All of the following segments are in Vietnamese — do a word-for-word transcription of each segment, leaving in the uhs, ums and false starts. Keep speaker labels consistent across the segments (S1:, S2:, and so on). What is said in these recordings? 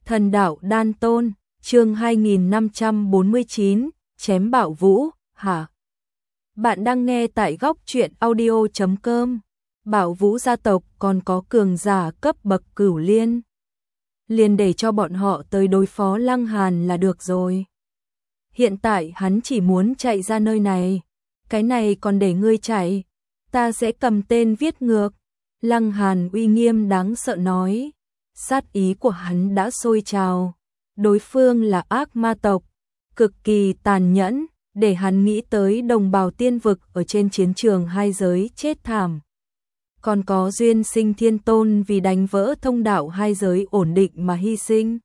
S1: Thần đạo đan tôn, chương hai nghìn năm trăm bốn mươi chín, chém Bảo Vũ, hả? Bạn đang nghe tại góc truyện audio chấm com. Bảo Vũ gia tộc còn có cường giả cấp bậc cửu liên. Liền để cho bọn họ tới đối phó Lăng Hàn là được rồi. Hiện tại hắn chỉ muốn chạy ra nơi này. Cái này còn để ngươi chạy. Ta sẽ cầm tên viết ngược. Lăng Hàn uy nghiêm đáng sợ nói. Sát ý của hắn đã sôi trào. Đối phương là ác ma tộc, cực kỳ tàn nhẫn, để hắn nghĩ tới đồng bào tiên vực ở trên chiến trường hai giới chết thảm. Còn có duyên sinh thiên tôn vì đánh vỡ thông đạo hai giới ổn định mà hy sinh.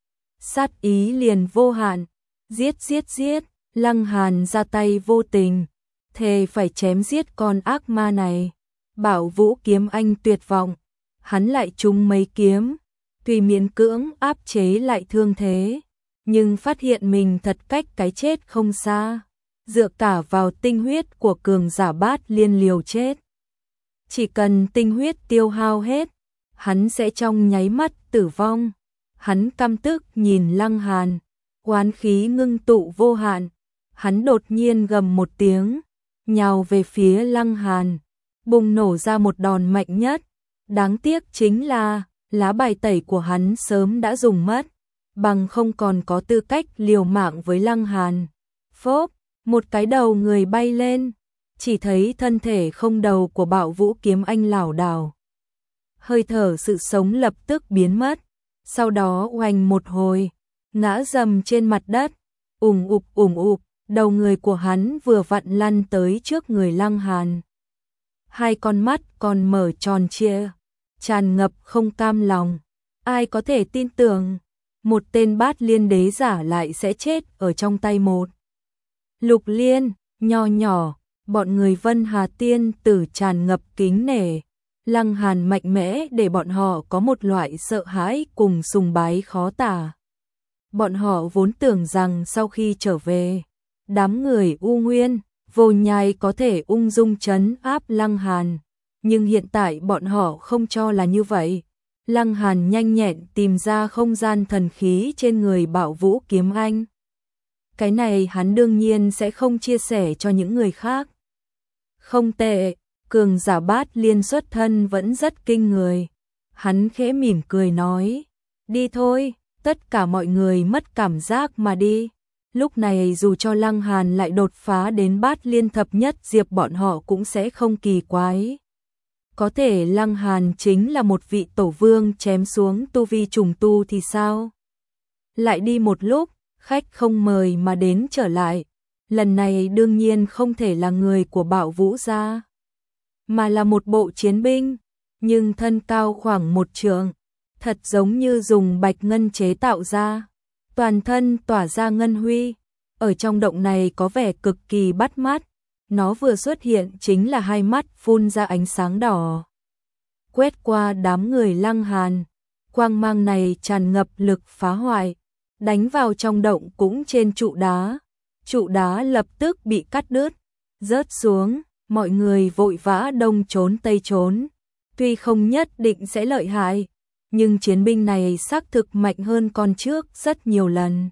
S1: Sát ý liền vô hạn, giết giết giết, Lăng Hàn ra tay vô tình, thề phải chém giết con ác ma này. Bảo Vũ kiếm anh tuyệt vọng, hắn lại trúng mấy kiếm, tuy miễn cưỡng áp chế lại thương thế, nhưng phát hiện mình thật cách cái chết không xa, dựa cả vào tinh huyết của cường giả bát liên liều chết. Chỉ cần tinh huyết tiêu hao hết, hắn sẽ trong nháy mắt tử vong. Hắn căm tức nhìn Lăng Hàn, oán khí ngưng tụ vô hạn, hắn đột nhiên gầm một tiếng, nhào về phía Lăng Hàn, bùng nổ ra một đòn mạnh nhất. Đáng tiếc chính là lá bài tẩy của hắn sớm đã dùng mất, bằng không còn có tư cách liều mạng với Lăng Hàn. Phốp, một cái đầu người bay lên, chỉ thấy thân thể không đầu của Bảo Vũ kiếm anh lảo đảo. Hơi thở sự sống lập tức biến mất, sau đó oanh một hồi, ngã rầm trên mặt đất, ủng ục ủng ục, đầu người của hắn vừa vặn lăn tới trước người Lăng Hàn. Hai con mắt còn mở tròn trịa, tràn ngập không cam lòng. Ai có thể tin tưởng một tên bát liên đế giả lại sẽ chết ở trong tay một lục liên nho nhỏ. Bọn người Vân Hà tiên tử tràn ngập kính nể. Lăng Hàn mạnh mẽ để bọn họ có một loại sợ hãi cùng sùng bái khó tả. Bọn họ vốn tưởng rằng sau khi trở về, đám người U Nguyên, Vô Nhai có thể ung dung trấn áp Lăng Hàn. Nhưng hiện tại bọn họ không cho là như vậy. Lăng Hàn nhanh nhẹn tìm ra không gian thần khí trên người Bảo Vũ kiếm anh. Cái này hắn đương nhiên sẽ không chia sẻ cho những người khác. Không tệ, cường giả bát liên xuất thân vẫn rất kinh người. Hắn khẽ mỉm cười nói, đi thôi, tất cả mọi người mất cảm giác mà đi. Lúc này dù cho Lăng Hàn lại đột phá đến bát liên thập nhất diệp bọn họ cũng sẽ không kỳ quái. Có thể Lăng Hàn chính là một vị tổ vương chém xuống tu vi trùng tu thì sao? Lại đi một lúc, khách không mời mà đến trở lại. Lần này đương nhiên không thể là người của Bảo Vũ gia, mà là một bộ chiến binh, nhưng thân cao khoảng một trượng, thật giống như dùng bạch ngân chế tạo ra, toàn thân tỏa ra ngân huy. Ở trong động này có vẻ cực kỳ bắt mắt. Nó vừa xuất hiện chính là hai mắt phun ra ánh sáng đỏ, quét qua đám người Lăng Hàn. Quang mang này tràn ngập lực phá hoại, đánh vào trong động cũng trên trụ đá. Trụ đá lập tức bị cắt đứt, rớt xuống, mọi người vội vã đông trốn tây trốn. Tuy không nhất định sẽ lợi hại, nhưng chiến binh này xác thực mạnh hơn con trước rất nhiều lần.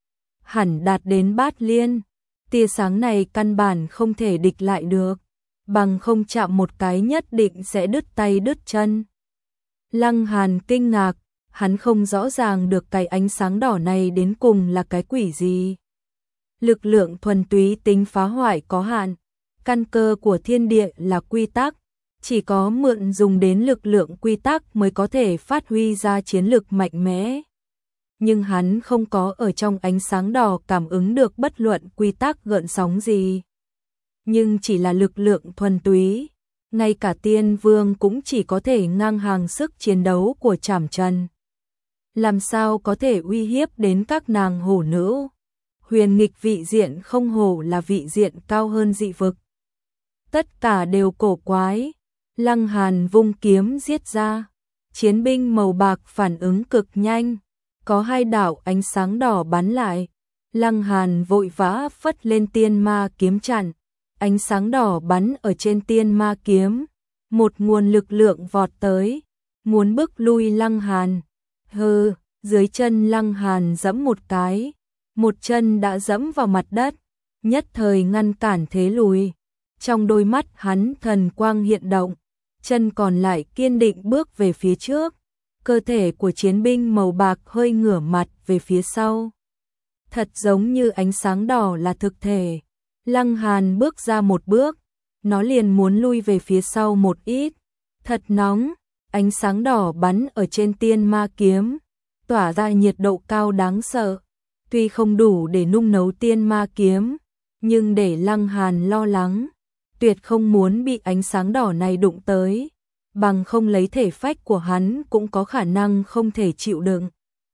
S1: Hẳn đạt đến bát liên. Tia sáng này căn bản không thể địch lại được, bằng không chạm một cái nhất định sẽ đứt tay đứt chân. Lăng Hàn kinh ngạc, hắn không rõ ràng được cái ánh sáng đỏ này đến cùng là cái quỷ gì. Lực lượng thuần túy tính phá hoại có hạn, căn cơ của thiên địa là quy tắc, chỉ có mượn dùng đến lực lượng quy tắc mới có thể phát huy ra chiến lực mạnh mẽ. Nhưng hắn không có ở trong ánh sáng đỏ cảm ứng được bất luận quy tắc gợn sóng gì. Nhưng chỉ là lực lượng thuần túy, ngay cả tiên vương cũng chỉ có thể ngang hàng sức chiến đấu của Trảm Trần. Làm sao có thể uy hiếp đến các nàng hổ nữ? Huyền nghịch vị diện không hổ là vị diện cao hơn dị vực. Tất cả đều cổ quái. Lăng Hàn vung kiếm giết ra. Chiến binh màu bạc phản ứng cực nhanh. Có hai đạo ánh sáng đỏ bắn lại. Lăng Hàn vội vã phất lên tiên ma kiếm chặn. Ánh sáng đỏ bắn ở trên tiên ma kiếm. Một nguồn lực lượng vọt tới, muốn bức lui Lăng Hàn. Hừ, Dưới chân Lăng Hàn giẫm một cái, một chân đã giẫm vào mặt đất, nhất thời ngăn cản thế lùi. Trong đôi mắt hắn thần quang hiện động, chân còn lại kiên định bước về phía trước. Cơ thể của chiến binh màu bạc hơi ngửa mặt về phía sau. Thật giống như ánh sáng đỏ là thực thể. Lăng Hàn bước ra một bước, nó liền muốn lui về phía sau một ít. Thật nóng, ánh sáng đỏ bắn ở trên tiên ma kiếm, tỏa ra nhiệt độ cao đáng sợ. Tuy không đủ để nung nấu tiên ma kiếm, nhưng để Lăng Hàn lo lắng, tuyệt không muốn bị ánh sáng đỏ này đụng tới, bằng không lấy thể phách của hắn cũng có khả năng không thể chịu đựng.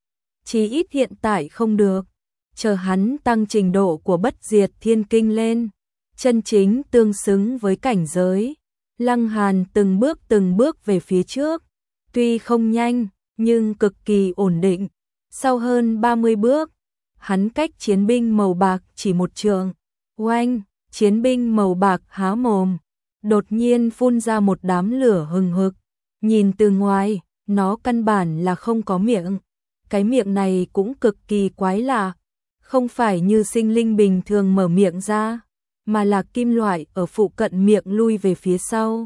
S1: Chí ít hiện tại không được, chờ hắn tăng trình độ của bất diệt thiên kinh lên, chân chính tương xứng với cảnh giới. Lăng Hàn từng bước từng bước về phía trước, tuy không nhanh, nhưng cực kỳ ổn định. Sau hơn ba mươi bước, hắn cách chiến binh màu bạc chỉ một trượng. Oanh, chiến binh màu bạc há mồm, đột nhiên phun ra một đám lửa hừng hực. Nhìn từ ngoài, nó căn bản là không có miệng. Cái miệng này cũng cực kỳ quái lạ, không phải như sinh linh bình thường mở miệng ra, mà là kim loại ở phụ cận miệng lui về phía sau.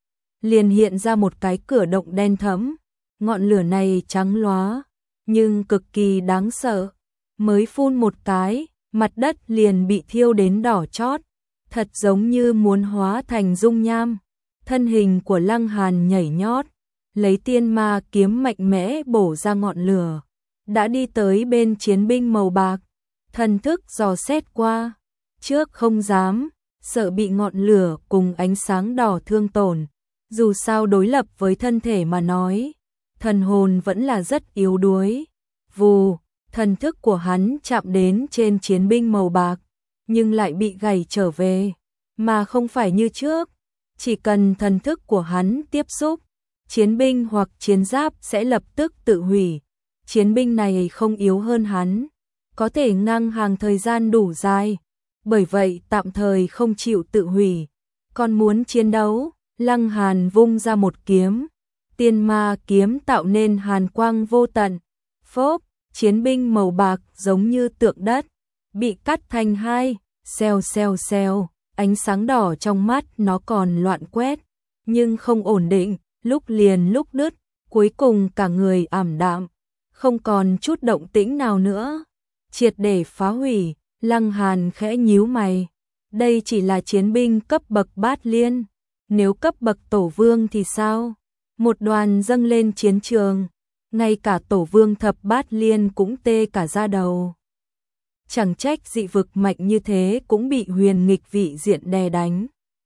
S1: Liền hiện ra một cái cửa động đen thẫm, ngọn lửa này trắng lóa, nhưng cực kỳ đáng sợ. Mới phun một cái, mặt đất liền bị thiêu đến đỏ chót, thật giống như muốn hóa thành dung nham. Thân hình của Lăng Hàn nhảy nhót, lấy tiên ma kiếm mạnh mẽ bổ ra ngọn lửa, đã đi tới bên chiến binh màu bạc. Thần thức dò xét qua, trước không dám, sợ bị ngọn lửa cùng ánh sáng đỏ thương tổn. Dù sao đối lập với thân thể mà nói, thần hồn vẫn là rất yếu đuối. Vù, thần thức của hắn chạm đến trên chiến binh màu bạc, nhưng lại bị gảy trở về, mà không phải như trước. Chỉ cần thần thức của hắn tiếp xúc, chiến binh hoặc chiến giáp sẽ lập tức tự hủy. Chiến binh này không yếu hơn hắn, có thể ngang hàng thời gian đủ dài, bởi vậy tạm thời không chịu tự hủy. Còn muốn chiến đấu, Lăng Hàn vung ra một kiếm, tiên ma kiếm tạo nên hàn quang vô tận. Phốp, chiến binh màu bạc giống như tượng đất, bị cắt thành hai, xèo xèo xèo, ánh sáng đỏ trong mắt nó còn loạn quét, nhưng không ổn định, lúc liền lúc đứt, cuối cùng cả người ảm đạm, không còn chút động tĩnh nào nữa. Triệt để phá hủy. Lăng Hàn khẽ nhíu mày, đây chỉ là chiến binh cấp bậc bát liên, nếu cấp bậc tổ vương thì sao? Một đoàn dâng lên chiến trường, ngay cả tổ vương thập bát liên cũng tê cả da đầu. Chẳng trách dị vực mạnh như thế cũng bị huyền nghịch vị diện đè đánh.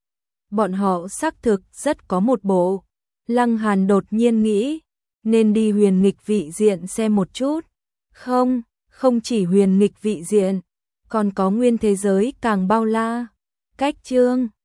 S1: Bọn họ xác thực rất có một bộ. Lăng Hàn đột nhiên nghĩ, nên đi huyền nghịch vị diện xem một chút. Không, không chỉ huyền nghịch vị diện, còn có nguyên thế giới càng bao la. Cách chương